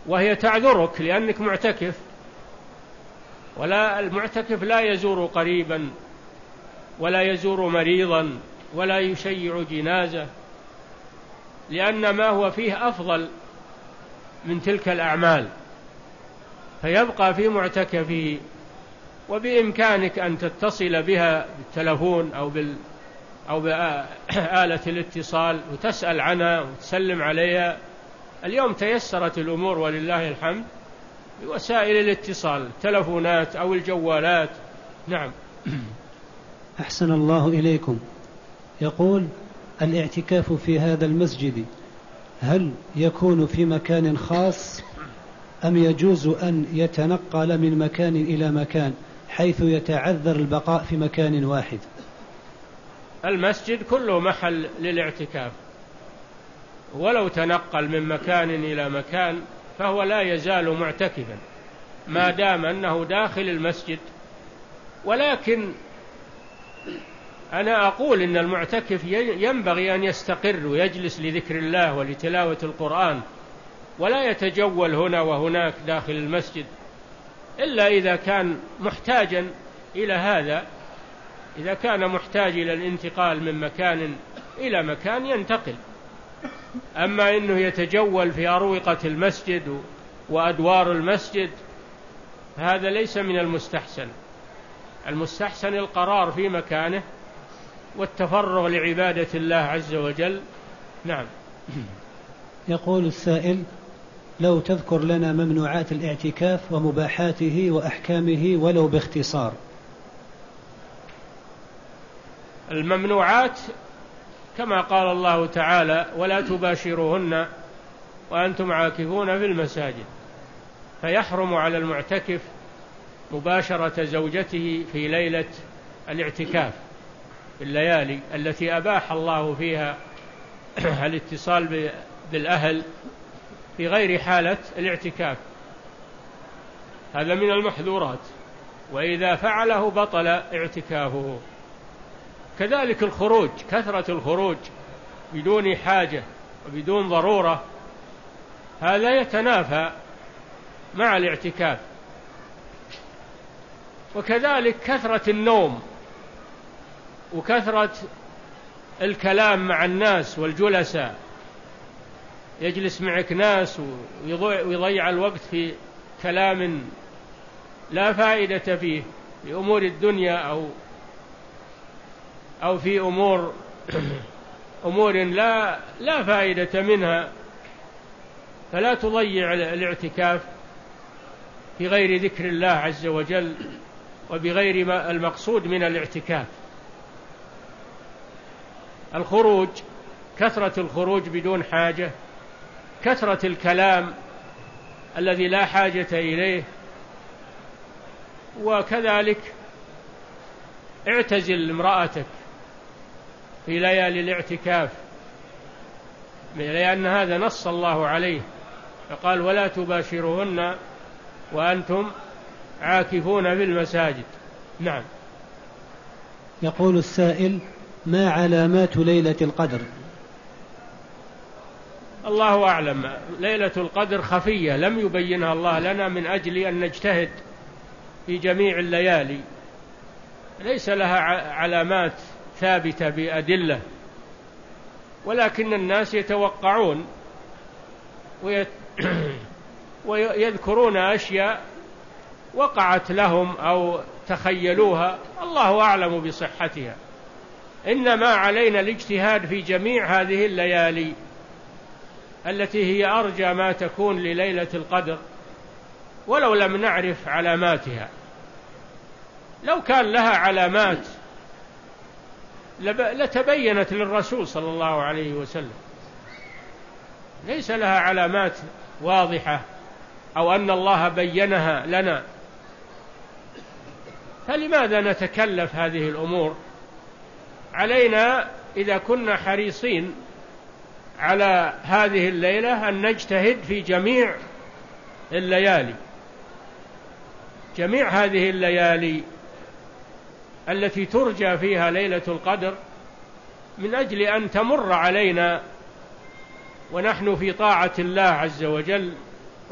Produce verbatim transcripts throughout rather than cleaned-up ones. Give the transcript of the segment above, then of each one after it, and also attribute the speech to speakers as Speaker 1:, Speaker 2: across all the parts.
Speaker 1: وهي تعذرك لأنك معتكف، ولا المعتكف لا يزور قريبا ولا يزور مريضا ولا يشيع جنازة، لأن ما هو فيه أفضل من تلك الأعمال، فيبقى في معتكفه. وبإمكانك أن تتصل بها بالتلفون أو بال أو بآلة الاتصال وتسأل عنها وتسلم عليها. اليوم تيسرت الأمور ولله الحمد بوسائل الاتصال، التلفونات أو الجوالات. نعم.
Speaker 2: أحسن الله إليكم. يقول: الاعتكاف في هذا المسجد هل يكون في مكان خاص أم يجوز أن يتنقل من مكان إلى مكان حيث يتعذر البقاء في مكان واحد؟
Speaker 1: المسجد كله محل للاعتكاف، ولو تنقل من مكان إلى مكان فهو لا يزال معتكفا ما دام أنه داخل المسجد. ولكن أنا أقول إن المعتكف ينبغي أن يستقر ويجلس لذكر الله ولتلاوة القرآن، ولا يتجول هنا وهناك داخل المسجد، إلا إذا كان محتاجا إلى هذا. إذا كان محتاج إلى الانتقال من مكان إلى مكان ينتقل. أما إنه يتجول في أروقة المسجد وأدوار المسجد هذا ليس من المستحسن. المستحسن القرار في مكانه والتفرغ لعبادة الله عز وجل. نعم.
Speaker 2: يقول السائل: لو تذكر لنا ممنوعات الاعتكاف ومباحاته وأحكامه ولو باختصار.
Speaker 1: الممنوعات كما قال الله تعالى: ولا تباشروهن وأنتم عاكفون في المساجد. فيحرم على المعتكف مباشرة زوجته في ليلة الاعتكاف، في الليالي التي أباح الله فيها الاتصال بالأهل في غير حالة الاعتكاف. هذا من المحذورات، وإذا فعله بطل اعتكافه. كذلك الخروج، كثرة الخروج بدون حاجة وبدون ضرورة هذا يتنافى مع الاعتكاف. وكذلك كثرة النوم وكثرة الكلام مع الناس والجلساء، يجلس معك ناس ويضيع الوقت في كلام لا فائدة فيه، في أمور الدنيا أو أو في أمور أمور لا لا فائدة منها. فلا تضيع الاعتكاف في غير ذكر الله عز وجل وبغير ما المقصود من الاعتكاف. الخروج، كثرة الخروج بدون حاجة، كثرة الكلام الذي لا حاجة إليه. وكذلك اعتزل امرأتك في ليالي الاعتكاف، لأن هذا نص الله عليه، فقال: ولا تباشرهن وأنتم عاكفون في المساجد. نعم.
Speaker 2: يقول السائل: ما علامات ليلة القدر؟
Speaker 1: الله أعلم. ليلة القدر خفية لم يبينها الله لنا من أجل أن نجتهد في جميع الليالي، ليس لها علامات ثابتة بأدلة، ولكن الناس يتوقعون ويذكرون أشياء وقعت لهم أو تخيلوها، الله أعلم بصحتها. إنما علينا الاجتهاد في جميع هذه الليالي التي هي أرجى ما تكون لليلة القدر، ولو لم نعرف علاماتها. لو كان لها علامات لتبينت للرسول صلى الله عليه وسلم. ليس لها علامات واضحة أو أن الله بينها لنا، فلماذا نتكلف هذه الأمور؟ علينا إذا كنا حريصين على هذه الليلة أن نجتهد في جميع الليالي، جميع هذه الليالي التي ترجى فيها ليلة القدر، من أجل أن تمر علينا ونحن في طاعة الله عز وجل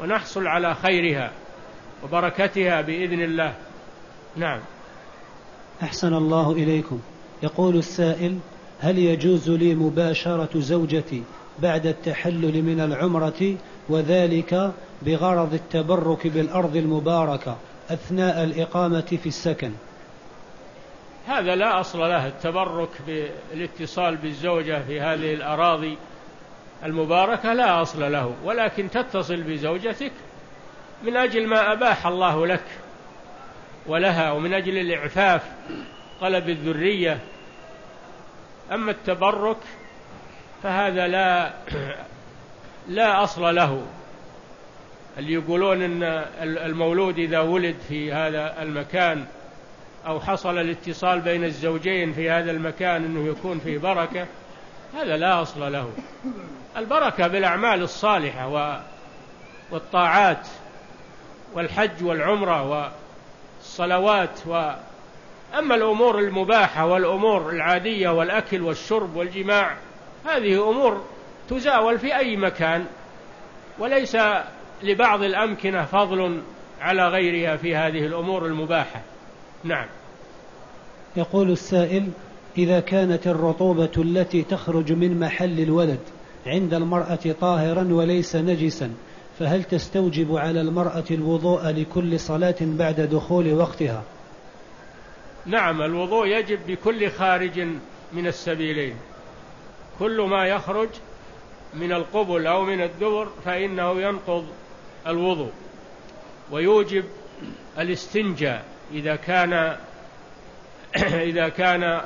Speaker 1: ونحصل على خيرها وبركتها بإذن الله. نعم.
Speaker 2: أحسن الله إليكم. يقول السائل: هل يجوز لي مباشرة زوجتي بعد التحلل من العمرة وذلك بغرض التبرك بالأرض المباركة أثناء الإقامة في السكن؟
Speaker 1: هذا لا أصل له، التبرك بالاتصال بالزوجة في هذه الأراضي المباركة لا أصل له، ولكن تتصل بزوجتك من أجل ما أباح الله لك ولها ومن أجل الإعفاف طلب الذرية. أما التبرك فهذا لا لا أصل له. اللي يقولون أن المولود إذا ولد في هذا المكان أو حصل الاتصال بين الزوجين في هذا المكان أنه يكون فيه بركة، هذا لا أصل له. البركة بالأعمال الصالحة والطاعات والحج والعمرة والصلوات. وأما الأمور المباحة والأمور العادية والأكل والشرب والجماع هذه أمور تزاول في أي مكان، وليس لبعض الأمكنة فضل على غيرها في هذه الأمور المباحة. نعم.
Speaker 2: يقول السائل: إذا كانت الرطوبة التي تخرج من محل الولد عند المرأة طاهرا وليس نجسا، فهل تستوجب على المرأة الوضوء لكل صلاة بعد دخول وقتها؟
Speaker 1: نعم، الوضوء يجب بكل خارج من السبيلين. كل ما يخرج من القبل أو من الدبر فإنه ينقض الوضوء، ويوجب الاستنجاء إذا كان إذا كان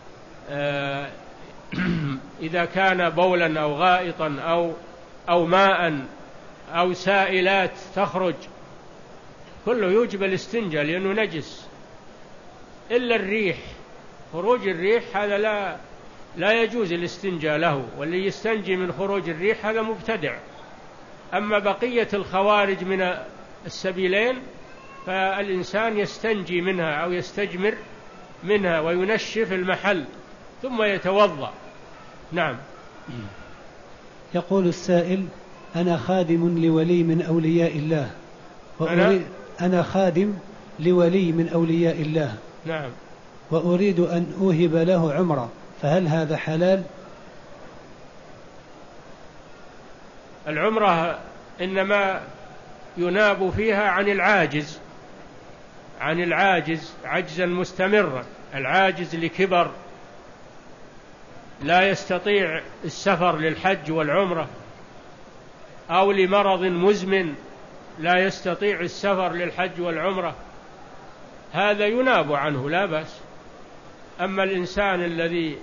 Speaker 1: إذا كان بولا أو غائطا أو أو ماء أو سائلات تخرج، كله يوجب الاستنجاء لأنه نجس، إلا الريح. خروج الريح هذا لا لا يجوز الاستنجاء له، واللي يستنجي من خروج الريح هذا مبتدع. أما بقية الخوارج من السبيلين فالإنسان يستنجي منها أو يستجمر منها وينشف المحل ثم يتوضأ. نعم.
Speaker 2: يقول السائل: أنا خادم لولي من أولياء الله وأريد أنا خادم لولي من أولياء الله.
Speaker 1: نعم.
Speaker 2: وأريد أن أوهب له عمرة، فهل هذا حلال؟
Speaker 1: العمرة إنما يناب فيها عن العاجز عن العاجز عجزا مستمرا، العاجز لكبر لا يستطيع السفر للحج والعمرة، أو لمرض مزمن لا يستطيع السفر للحج والعمرة، هذا يناب عنه لا بأس. أما الإنسان الذي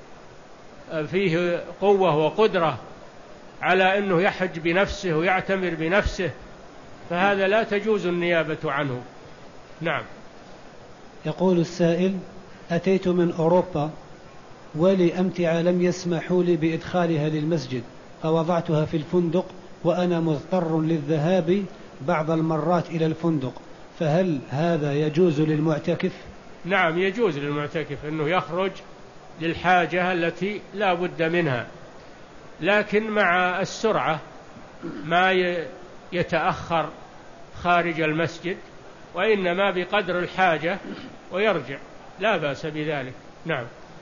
Speaker 1: فيه قوة وقدرة على أنه يحج بنفسه ويعتمر بنفسه فهذا لا تجوز النيابة عنه. نعم.
Speaker 2: يقول السائل: أتيت من أوروبا ولي أمتعة لم يسمحوا لي بإدخالها للمسجد، فوضعتها في الفندق وأنا مضطر للذهاب بعض المرات إلى الفندق، فهل هذا يجوز للمعتكف؟
Speaker 1: نعم، يجوز للمعتكف أنه يخرج للحاجة التي لا بد منها، لكن مع السرعة، ما يتأخر خارج المسجد، وإنما بقدر الحاجة ويرجع، لا بأس بذلك. نعم.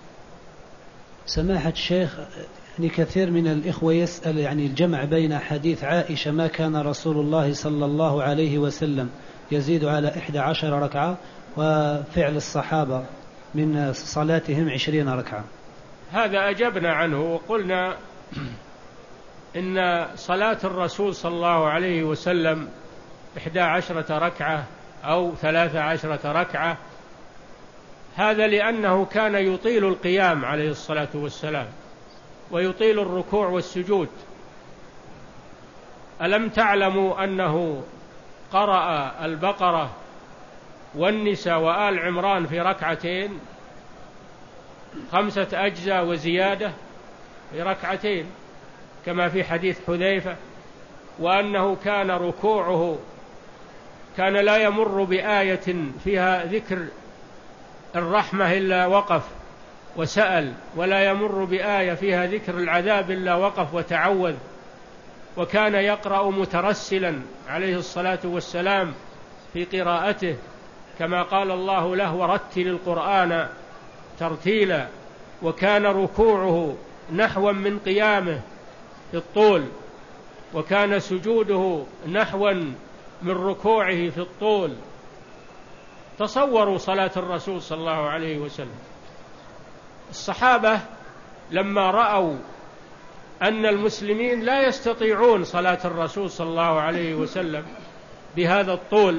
Speaker 2: سماحة الشيخ، يعني كثير من الإخوة يسأل يعني الجمع بين حديث عائشة ما كان رسول الله صلى الله عليه وسلم يزيد على إحدى عشر ركعة وفعل الصحابة من صلاتهم عشرين ركعة.
Speaker 1: هذا أجبنا عنه وقلنا إن صلاة الرسول صلى الله عليه وسلم إحدى عشرة ركعة أو ثلاث عشرة ركعة، هذا لأنه كان يطيل القيام عليه الصلاة والسلام ويطيل الركوع والسجود. ألم تعلموا أنه قرأ البقرة والنساء وآل عمران في ركعتين، خمسة أجزاء وزيادة في ركعتين كما في حديث حذيفة، وأنه كان ركوعه كان لا يمر بآية فيها ذكر الرحمة إلا وقف وسأل، ولا يمر بآية فيها ذكر العذاب إلا وقف وتعوذ. وكان يقرأ مترسلا عليه الصلاة والسلام في قراءته، كما قال الله له: ورتل القرآن ترتيلا. وكان ركوعه نحوا من قيامه في الطول، وكان سجوده نحوا من ركوعه في الطول. تصوروا صلاة الرسول صلى الله عليه وسلم. الصحابة لما رأوا أن المسلمين لا يستطيعون صلاة الرسول صلى الله عليه وسلم بهذا الطول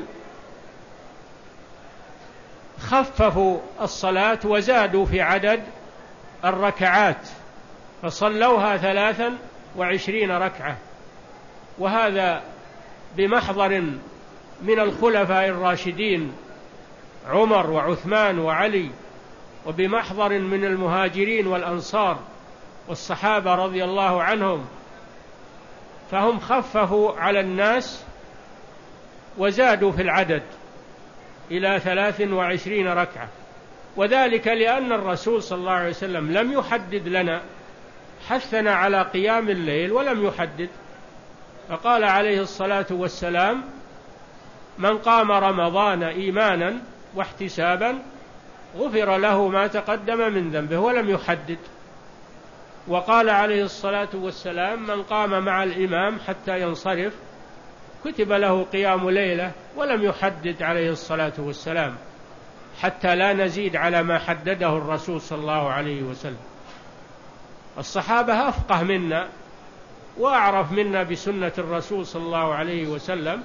Speaker 1: خففوا الصلاة وزادوا في عدد الركعات، فصلوها ثلاثا وعشرين ركعة. وهذا بمحضر من الخلفاء الراشدين عمر وعثمان وعلي، وبمحضر من المهاجرين والأنصار والصحابة رضي الله عنهم، فهم خففوا على الناس وزادوا في العدد إلى ثلاث وعشرين ركعة. وذلك لأن الرسول صلى الله عليه وسلم لم يحدد لنا، حثنا على قيام الليل ولم يحدد، فقال عليه الصلاة والسلام: من قام رمضان إيمانا واحتسابا غفر له ما تقدم من ذنبه، ولم يحدد. وقال عليه الصلاة والسلام: من قام مع الإمام حتى ينصرف كتب له قيام ليلة، ولم يحدد عليه الصلاة والسلام، حتى لا نزيد على ما حدده الرسول صلى الله عليه وسلم. الصحابة أفقه منا وأعرف منا بسنة الرسول صلى الله عليه وسلم،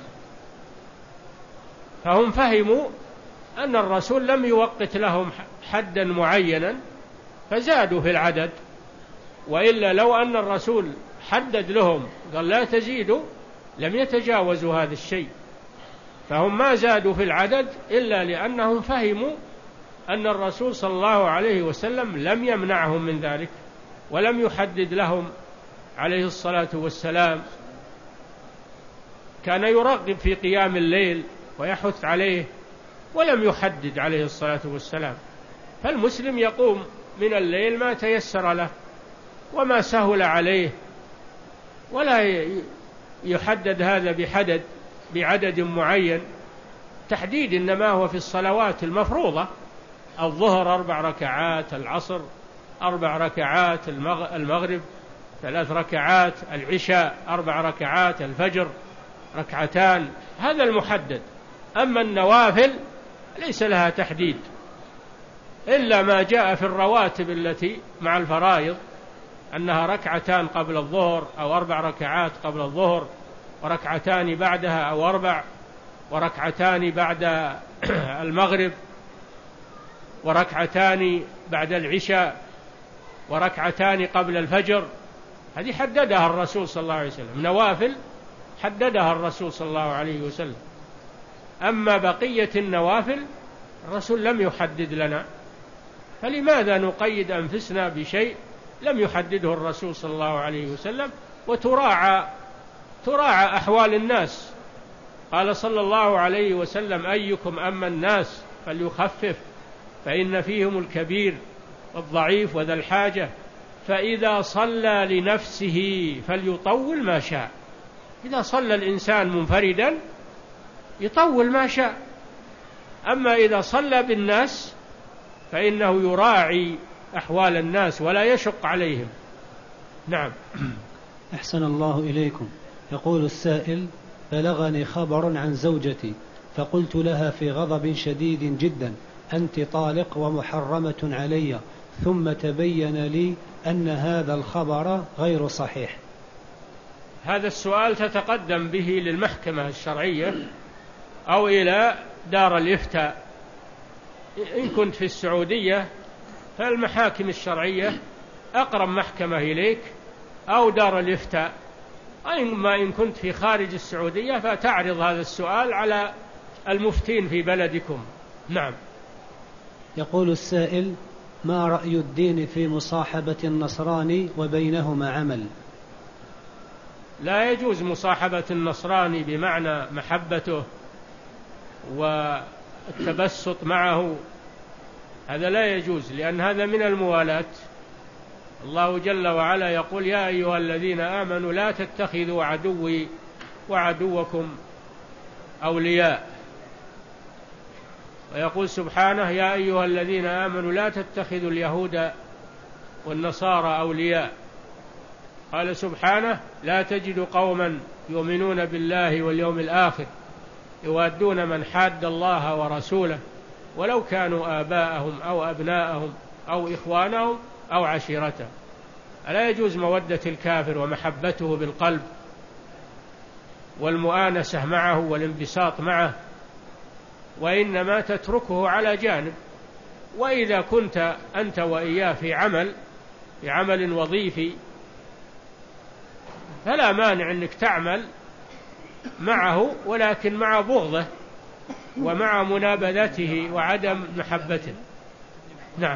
Speaker 1: فهم فهموا أن الرسول لم يوقت لهم حدا معينا فزادوا في العدد، وإلا لو أن الرسول حدد لهم قال لا تزيدوا لم يتجاوزوا هذا الشيء. فهم ما زادوا في العدد إلا لأنهم فهموا أن الرسول صلى الله عليه وسلم لم يمنعهم من ذلك، ولم يحدد لهم عليه الصلاة والسلام. كان يرغب في قيام الليل ويحث عليه، ولم يحدد عليه الصلاة والسلام. فالمسلم يقوم من الليل ما تيسر له وما سهل عليه، ولا يحدد هذا بحدد بعدد معين. تحديد إنما هو في الصلوات المفروضة: الظهر أربع ركعات، العصر أربع ركعات، المغرب ثلاث ركعات، العشاء أربع ركعات، الفجر ركعتان، هذا المحدد. أما النوافل ليس لها تحديد، إلا ما جاء في الرواتب التي مع الفرائض أنها ركعتان قبل الظهر أو أربع ركعات قبل الظهر، وركعتان بعدها أو أربع، وركعتان بعد المغرب، وركعتان بعد العشاء، وركعتان قبل الفجر. هذه حددها الرسول صلى الله عليه وسلم، نوافل حددها الرسول صلى الله عليه وسلم. أما بقية النوافل الرسول لم يحدد لنا، فلماذا نقيد أنفسنا بشيء لم يحدده الرسول صلى الله عليه وسلم؟ وتراعى تراعى أحوال الناس. قال صلى الله عليه وسلم: أيكم أما الناس فليخفف فإن فيهم الكبير والضعيف وذا الحاجة، فإذا صلى لنفسه فليطول ما شاء. إذا صلى الإنسان منفردا يطول ما شاء، أما إذا صلى بالناس فإنه يراعي أحوال الناس ولا يشق عليهم. نعم.
Speaker 2: أحسن الله إليكم. يقول السائل: بلغني خبر عن زوجتي فقلت لها في غضب شديد جدا: أنت طالق ومحرمة علي، ثم تبين لي أن هذا الخبر غير صحيح.
Speaker 1: هذا السؤال تتقدم به للمحكمة الشرعية أو إلى دار الإفتاء. إن كنت في السعودية فالمحاكم الشرعية أقرب محكمة إليك أو دار الإفتاء، أما إن كنت في خارج السعودية فتعرض هذا السؤال على المفتين في بلدكم. نعم.
Speaker 2: يقول السائل: ما رأي الدين في مصاحبة النصراني وبينهما عمل؟
Speaker 1: لا يجوز مصاحبة النصراني بمعنى محبته والتبسط معه، هذا لا يجوز، لأن هذا من الموالاة. الله جل وعلا يقول يا أيها الذين آمنوا لا تتخذوا عدوي وعدوكم أولياء، ويقول سبحانه يا أيها الذين آمنوا لا تتخذوا اليهود والنصارى أولياء. قال سبحانه لا تجد قوما يؤمنون بالله واليوم الآخر يوادون من حاد الله ورسوله ولو كانوا آباءهم أو أبناءهم أو إخوانهم أو عشيرتهم. ألا يجوز مودة الكافر ومحبته بالقلب والمؤانسة معه والانبساط معه، وإنما تتركه على جانب. وإذا كنت أنت وإياه في عمل في عمل وظيفي فلا مانع أنك تعمل معه، ولكن مع بغضه ومع منابذته وعدم محبته. نعم.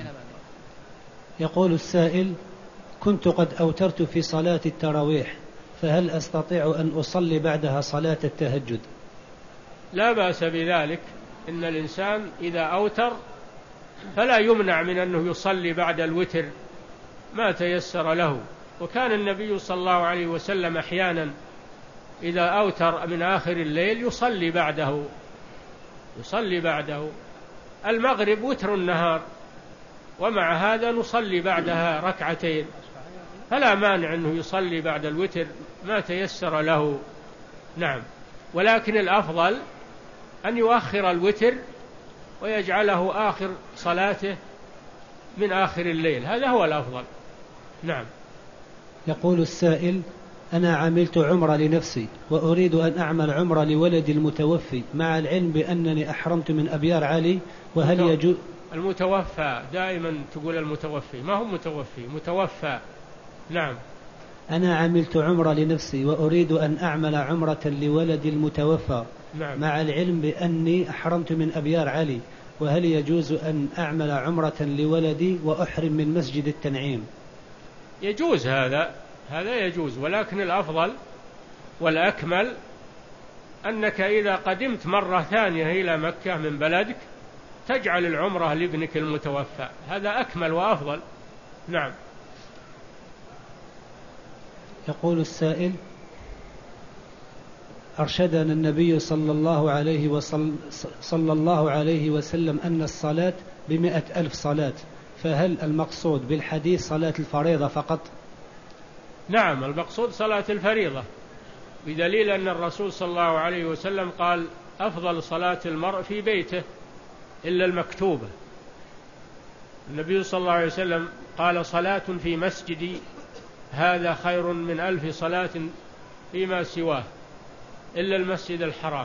Speaker 2: يقول السائل كنت قد أوترت في صلاة التراويح، فهل أستطيع أن أصلي بعدها صلاة التهجد؟
Speaker 1: لا بأس بذلك، إن الإنسان إذا أوتر فلا يمنع من أنه يصلي بعد الوتر ما تيسر له. وكان النبي صلى الله عليه وسلم أحيانا إذا أوتر من آخر الليل يصلي بعده يصلي بعده المغرب وتر النهار، ومع هذا نصلي بعدها ركعتين، فلا مانع أنه يصلي بعد الوتر ما تيسر له. نعم. ولكن الأفضل أن يؤخر الوتر ويجعله آخر صلاته من آخر الليل، هذا هو الأفضل. نعم.
Speaker 2: يقول السائل أنا عملت عمرة لنفسي وأريد أن أعمل عمرة لولدي المتوفي، مع العلم بأنني أحرمت من أبيار علي، وهل يجوز؟
Speaker 1: المتوفى دائما تقول المتوفي، ما هو متوفي، متوفى. نعم.
Speaker 2: أنا عملت عمرة لنفسي وأريد أن أعمل عمرة لولدي المتوفى. نعم. مع العلم بأني أحرمت من أبيار علي، وهل يجوز أن أعمل عمرة لولدي وأحرم من مسجد التنعيم؟
Speaker 1: يجوز، هذا هذا يجوز، ولكن الأفضل والأكمل أنك إذا قدمت مرة ثانية إلى مكة من بلدك تجعل العمرة لابنك المتوفى، هذا أكمل وأفضل. نعم.
Speaker 2: يقول السائل أرشدنا النبي صلى الله عليه وصل صلى الله عليه وسلم أن الصلاة بمئة ألف صلاة، فهل المقصود بالحديث صلاة الفريضة فقط؟
Speaker 1: نعم، المقصود صلاة الفريضة، بدليل أن الرسول صلى الله عليه وسلم قال أفضل صلاة المرء في بيته إلا المكتوبة. النبي صلى الله عليه وسلم قال صلاة في مسجدي هذا خير من ألف صلاة فيما سواه إلا المسجد الحرام.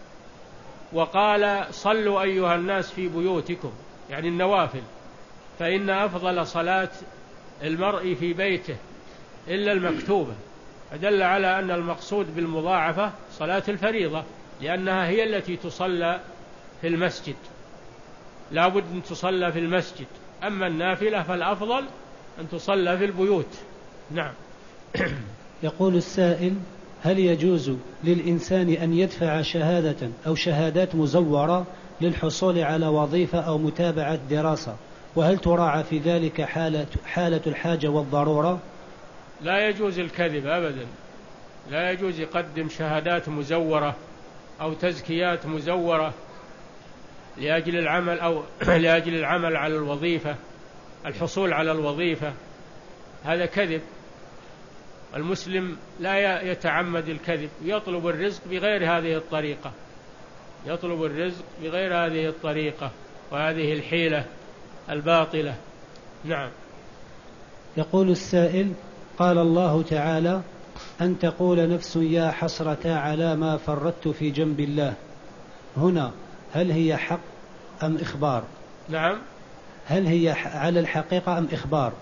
Speaker 1: وقال صلوا أيها الناس في بيوتكم، يعني النوافل، فإن أفضل صلاة المرء في بيته إلا المكتوبة. فدل على أن المقصود بالمضاعفة صلاة الفريضة، لأنها هي التي تصلى في المسجد، لا بد أن تصلى في المسجد. أما النافلة فالأفضل أن تصلى في البيوت. نعم.
Speaker 2: يقول السائل هل يجوز للإنسان أن يدفع شهادة أو شهادات مزورة للحصول على وظيفة أو متابعة دراسة، وهل تراعى في ذلك حالة, حالة الحاجة والضرورة؟
Speaker 1: لا يجوز الكذب أبدا، لا يجوز يقدم شهادات مزورة أو تزكيات مزورة لأجل العمل أو لأجل العمل على الوظيفة، الحصول على الوظيفة، هذا كذب. المسلم لا يتعمد الكذب، يطلب الرزق بغير هذه الطريقة، يطلب الرزق بغير هذه الطريقة وهذه الحيلة الباطلة. نعم.
Speaker 2: يقول السائل قال الله تعالى أن تقول نفس يا حسرة على ما فرطت في جنب الله، هنا هل هي حق أم إخبار؟
Speaker 1: نعم.
Speaker 2: هل هي على الحقيقة أم إخبار؟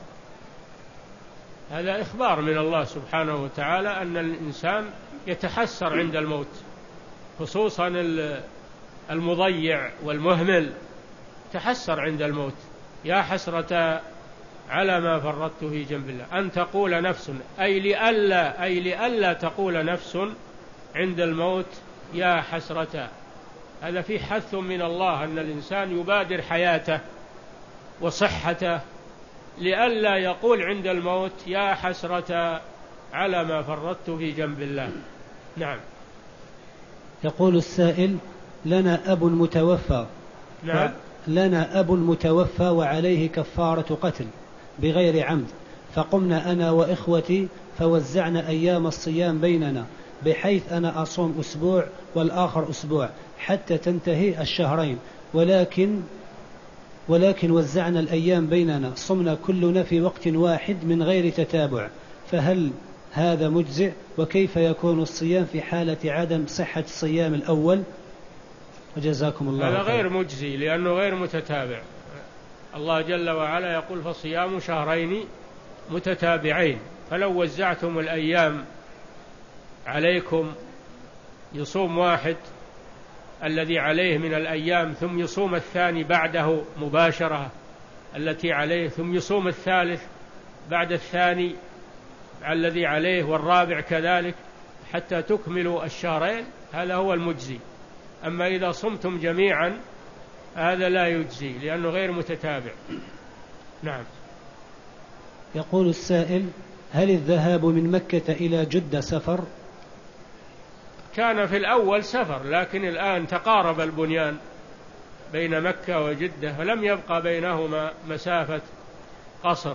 Speaker 1: هذا إخبار من الله سبحانه وتعالى أن الإنسان يتحسر عند الموت، خصوصا المضيع والمهمل تحسر عند الموت، يا حسرة على ما فرطت في جنب الله. أن تقول نفس أي لألا أي لألا تقول نفس عند الموت يا حسرة. هذا في حث من الله أن الإنسان يبادر حياته وصحته لئلا يقول عند الموت يا حسرة على ما فرطت في جنب الله. نعم.
Speaker 2: يقول السائل: لنا أب متوفى.
Speaker 1: نعم.
Speaker 2: لنا أب متوفى وعليه كفارة قتل بغير عمد، فقمنا أنا وإخوتي فوزعنا أيام الصيام بيننا، بحيث أنا أصوم أسبوع والآخر أسبوع حتى تنتهي الشهرين، ولكن ولكن وزعنا الأيام بيننا، صمنا كلنا في وقت واحد من غير تتابع، فهل هذا مجزئ؟ وكيف يكون الصيام في حالة عدم صحة الصيام الأول؟ وجزاكم الله خير.
Speaker 1: هذا غير مجزي لأنه غير متتابع. الله جل وعلا يقول: فصيام شهرين متتابعين. فلو وزعتم الأيام عليكم، يصوم واحد الذي عليه من الأيام ثم يصوم الثاني بعده مباشرة التي عليه، ثم يصوم الثالث بعد الثاني الذي عليه، والرابع كذلك حتى تكملوا الشهرين، هذا هو المجزي. أما إذا صمتم جميعا هذا لا يجزي لأنه غير متتابع. نعم.
Speaker 2: يقول السائل: هل الذهاب من مكة إلى جدة سفر؟
Speaker 1: كان في الأول سفر، لكن الآن تقارب البنيان بين مكة وجدة فلم يبقى بينهما مسافة قصر.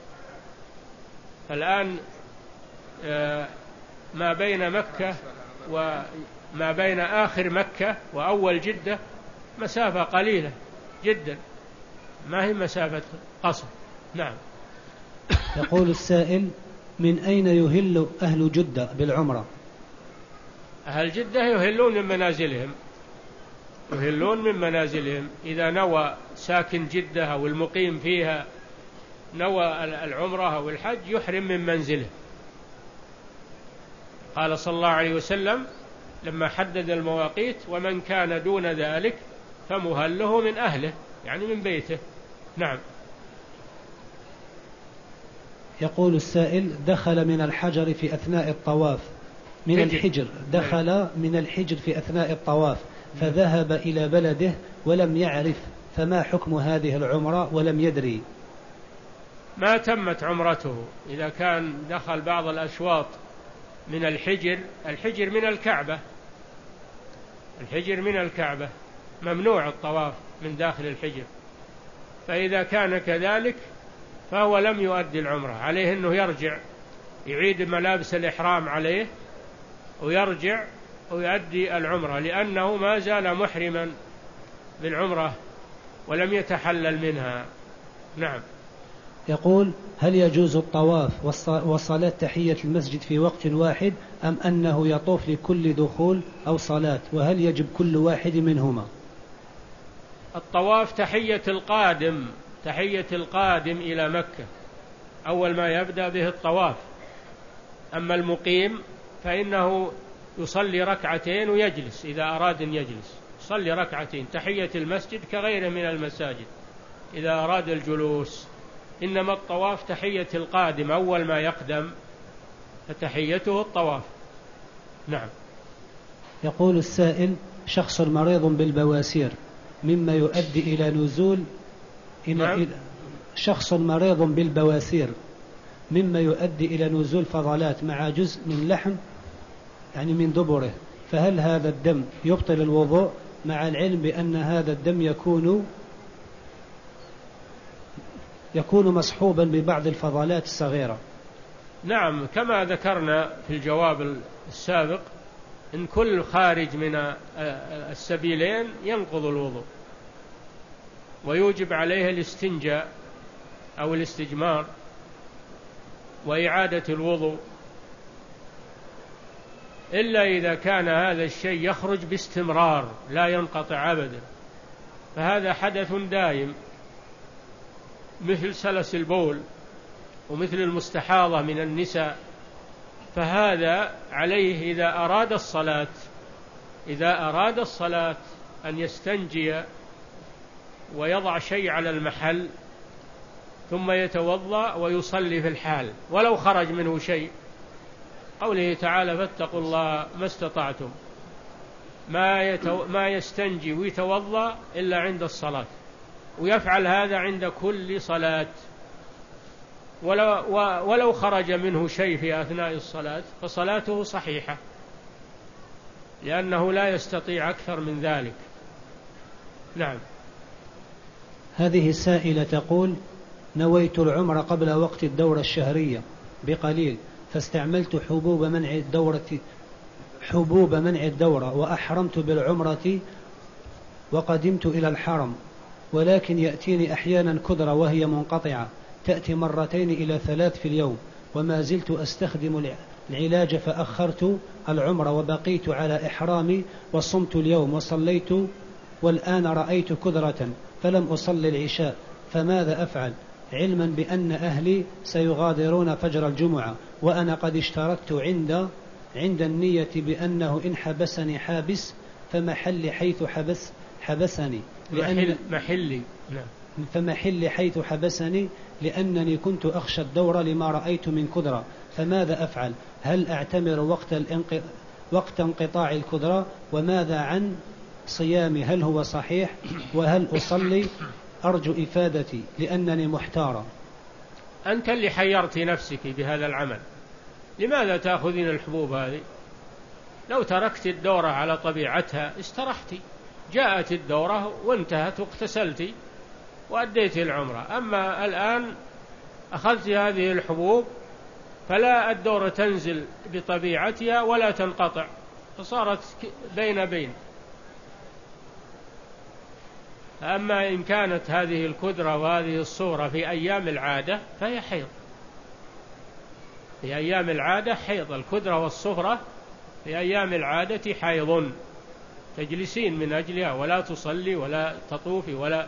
Speaker 1: الآن ما بين مكة وما بين آخر مكة وأول جدة مسافة قليلة جدا، ما هي مسافة قصر. نعم.
Speaker 2: يقول السائل: من أين يهل أهل جدة بالعمرة؟
Speaker 1: أهل جدة يهلون من منازلهم، يهلون من منازلهم إذا نوى ساكن جدة أو المقيم فيها نوى العمرة أو الحج يحرم من منزله. قال صلى الله عليه وسلم لما حدد المواقيت: ومن كان دون ذلك فمهله من أهله، يعني من بيته. نعم.
Speaker 2: يقول السائل: دخل من الحجر في أثناء الطواف من الحجر دخل من الحجر في أثناء الطواف فذهب إلى بلده ولم يعرف، فما حكم هذه العمرة ولم يدري؟
Speaker 1: ما تمت عمرته إذا كان دخل بعض الأشواط من الحجر. الحجر من الكعبة، الحجر من الكعبة ممنوع الطواف من داخل الحجر، فإذا كان كذلك فهو لم يؤدي العمرة، عليه أنه يرجع يعيد ملابس الإحرام عليه ويرجع ويؤدي العمرة، لأنه ما زال محرما بالعمرة ولم يتحلل منها. نعم.
Speaker 2: يقول: هل يجوز الطواف وصلاة تحية المسجد في وقت واحد، أم أنه يطوف لكل دخول أو صلاة، وهل يجب كل واحد منهما؟
Speaker 1: الطواف تحية القادم، تحية القادم إلى مكة أول ما يبدأ به الطواف. أما المقيم فإنه يصلي ركعتين ويجلس إذا أراد أن يجلس، يصلي ركعتين تحية المسجد كغيره من المساجد إذا أراد الجلوس. إنما الطواف تحية القادم أول ما يقدم فتحيته الطواف. نعم.
Speaker 2: يقول السائل: شخص مريض بالبواسير مما يؤدي إلى نزول إلى
Speaker 1: نعم.
Speaker 2: شخص مريض بالبواسير مما يؤدي إلى نزول فضلات مع جزء من لحم يعني من دبره، فهل هذا الدم يبطل الوضوء، مع العلم بأن هذا الدم يكون يكون مصحوبا ببعض الفضلات الصغيرة؟
Speaker 1: نعم، كما ذكرنا في الجواب السابق إن كل خارج من السبيلين ينقض الوضوء ويوجب عليه الاستنجاء أو الاستجمار وإعادة الوضوء، إلا إذا كان هذا الشيء يخرج باستمرار لا ينقطع أبدا، فهذا حدث دائم مثل سلس البول ومثل المستحاضة من النساء، فهذا عليه إذا أراد الصلاة إذا أراد الصلاة أن يستنجي ويضع شيء على المحل ثم يتوضأ ويصلي في الحال ولو خرج منه شيء. قوله تعالى: فاتقوا الله ما استطعتم، ما, يتو... ما يستنجي ويتوضأ إلا عند الصلاة، ويفعل هذا عند كل صلاة ولو, ولو خرج منه شيء في أثناء الصلاة فصلاته صحيحة، لأنه لا يستطيع أكثر من ذلك. نعم.
Speaker 2: هذه سائلة تقول: نويت العمر قبل وقت الدورة الشهرية بقليل، فاستعملت حبوب منع الدورة حبوب منع الدورة وأحرمت بالعمرة وقدمت إلى الحرم، ولكن يأتيني أحيانا كدرة وهي منقطعة، تأتي مرتين إلى ثلاث في اليوم، وما زلت أستخدم العلاج، فأخرت العمرة وبقيت على إحرامي وصمت اليوم وصليت، والآن رأيت كدرة فلم أصلي العشاء، فماذا أفعل؟ علما بأن أهلي سيغادرون فجر الجمعة، وأنا قد اشتركت عند عند النية بأنه إن حبسني حابس فمحل حيث حبس حبسني
Speaker 1: لأن محلي نعم.
Speaker 2: فمحل حيث حبسني لأنني كنت أخشى الدور لما رأيت من كدرة، فماذا أفعل؟ هل أعتمر وقت الانق... وقت انقطاع الكدرة؟ وماذا عن صيامي، هل هو صحيح؟ وهل أصلي؟ أرجو إفادتي لأنني محتارة.
Speaker 1: أنت اللي حيرت نفسك بهذا العمل، لماذا تأخذين الحبوب هذه؟ لو تركت الدورة على طبيعتها استرحتي، جاءت الدورة وانتهت واغتسلتي وأديت العمرة. أما الآن أخذت هذه الحبوب فلا الدورة تنزل بطبيعتها ولا تنقطع، فصارت بين بين. أما إن كانت هذه الكدرة وهذه الصورة في أيام العادة فهي حيض، في أيام العادة حيض. الكدرة والصفرة في أيام العادة حيض، تجلسين من أجلها ولا تصلي ولا تطوفي ولا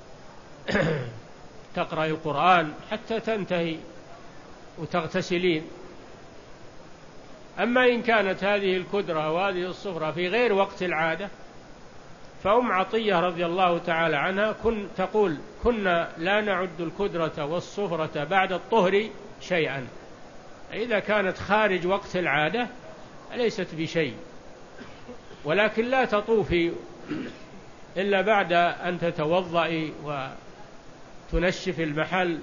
Speaker 1: تقرأ القرآن حتى تنتهي وتغتسلين. أما إن كانت هذه الكدرة وهذه الصفرة في غير وقت العادة، فأم عطية رضي الله تعالى عنها كن تقول: كنا لا نعد الكدرة والصفرة بعد الطهر شيئا. إذا كانت خارج وقت العادة ليست بشيء، ولكن لا تطوفي إلا بعد أن تتوضئي وتنشف المحل،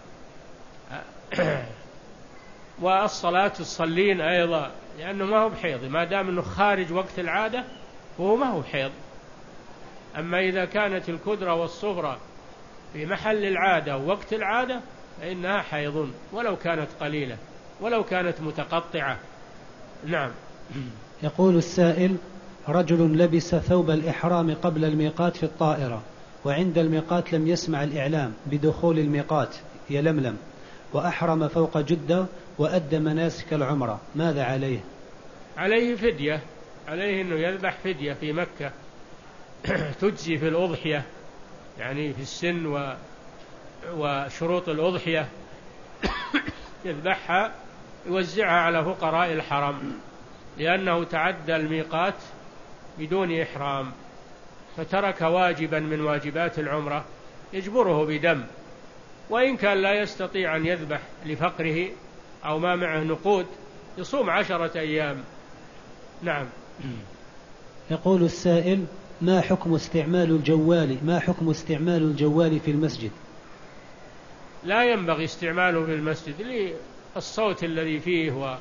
Speaker 1: والصلاة تصلين أيضا، لأنه ما هو بحيض، ما دام أنه خارج وقت العادة وهو ما هو بحيض. أما إذا كانت الكدرة والصفرة في محل العادة ووقت العادة فإنها حيض، ولو كانت قليلة ولو كانت متقطعة. نعم.
Speaker 2: يقول السائل: رجل لبس ثوب الإحرام قبل الميقات في الطائرة، وعند الميقات لم يسمع الإعلام بدخول الميقات يلملم، وأحرم فوق جدة وأدى مناسك العمرة، ماذا عليه؟
Speaker 1: عليه فدية، عليه أنه يذبح فدية في مكة تجزي في الأضحية، يعني في السن و... وشروط الأضحية يذبحها يوزعها على فقراء الحرم، لأنه تعدى الميقات بدون إحرام فترك واجبا من واجبات العمرة يجبره بدم، وإن كان لا يستطيع أن يذبح لفقره أو ما معه نقود يصوم عشرة أيام. نعم.
Speaker 2: يقول السائل: ما حكم استعمال الجوال ما حكم استعمال الجوال في المسجد؟
Speaker 1: لا ينبغي استعماله في المسجد للصوت الذي فيه و...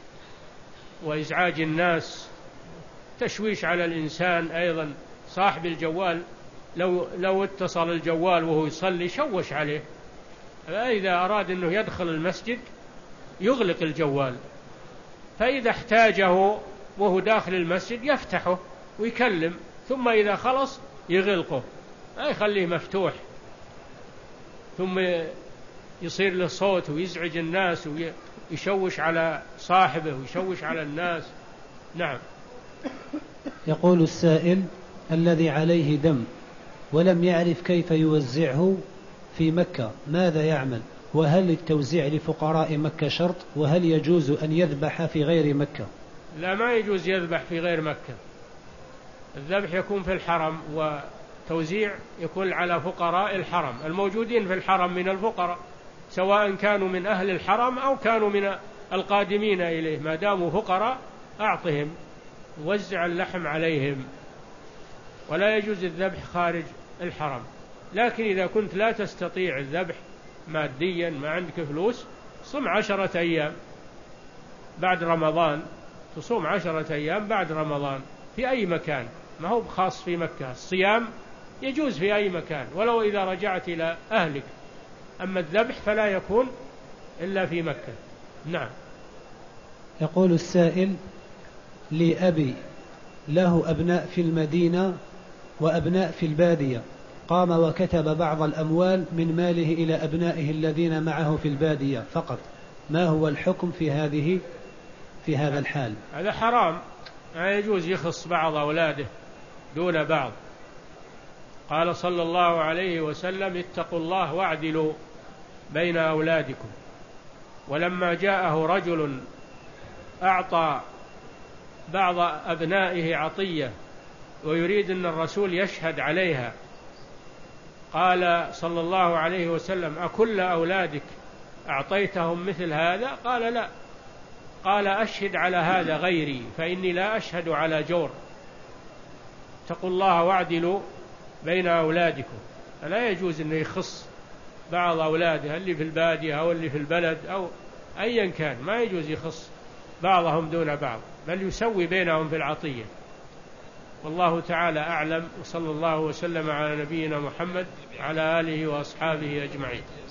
Speaker 1: وإزعاج الناس، تشويش على الإنسان. أيضا صاحب الجوال لو, لو اتصل الجوال وهو يصلي شوش عليه، فإذا أراد أنه يدخل المسجد يغلق الجوال، فإذا احتاجه وهو داخل المسجد يفتحه ويكلم، ثم إذا خلص يغلقه، لا يخليه مفتوح ثم يصير له صوت ويزعج الناس ويشوش على صاحبه ويشوش على الناس. نعم.
Speaker 2: يقول السائل: الذي عليه دم ولم يعرف كيف يوزعه في مكة ماذا يعمل؟ وهل التوزيع لفقراء مكة شرط؟ وهل يجوز أن يذبح في غير مكة؟
Speaker 1: لا، ما يجوز يذبح في غير مكة. الذبح يكون في الحرم، وتوزيع يكون على فقراء الحرم الموجودين في الحرم من الفقراء، سواء كانوا من أهل الحرم أو كانوا من القادمين إليه، ما داموا فقراء أعطهم، وزع اللحم عليهم، ولا يجوز الذبح خارج الحرم. لكن إذا كنت لا تستطيع الذبح ماديا ما عندك فلوس، صم عشرة أيام بعد رمضان، تصوم عشرة أيام بعد رمضان في أي مكان، ما هو خاص في مكة. الصيام يجوز في أي مكان ولو إذا رجعت إلى أهلك، أما الذبح فلا يكون إلا في مكة. نعم.
Speaker 2: يقول السائل: لي أبي له أبناء في المدينة وأبناء في البادية، قام وكتب بعض الأموال من ماله إلى أبنائه الذين معه في البادية فقط، ما هو الحكم في هذه في هذا الحال؟
Speaker 1: هذا حرام، لا يجوز يخص بعض أولاده دون بعض. قال صلى الله عليه وسلم: اتقوا الله واعدلوا بين أولادكم. ولما جاءه رجل أعطى بعض أبنائه عطية ويريد أن الرسول يشهد عليها، قال صلى الله عليه وسلم: أكل أولادك أعطيتهم مثل هذا؟ قال: لا. قال: أشهد على هذا غيري فإني لا أشهد على جور. اتقوا الله واعدلوا بين أولادكم. فلا يجوز أن يخص بعض أولاده اللي في البادية أو اللي في البلد أو أيا كان، ما يجوز يخص بعضهم دون بعض، بل يسوي بينهم في العطية. والله تعالى أعلم، وصلى الله وسلم على نبينا محمد وعلى آله وأصحابه أجمعين.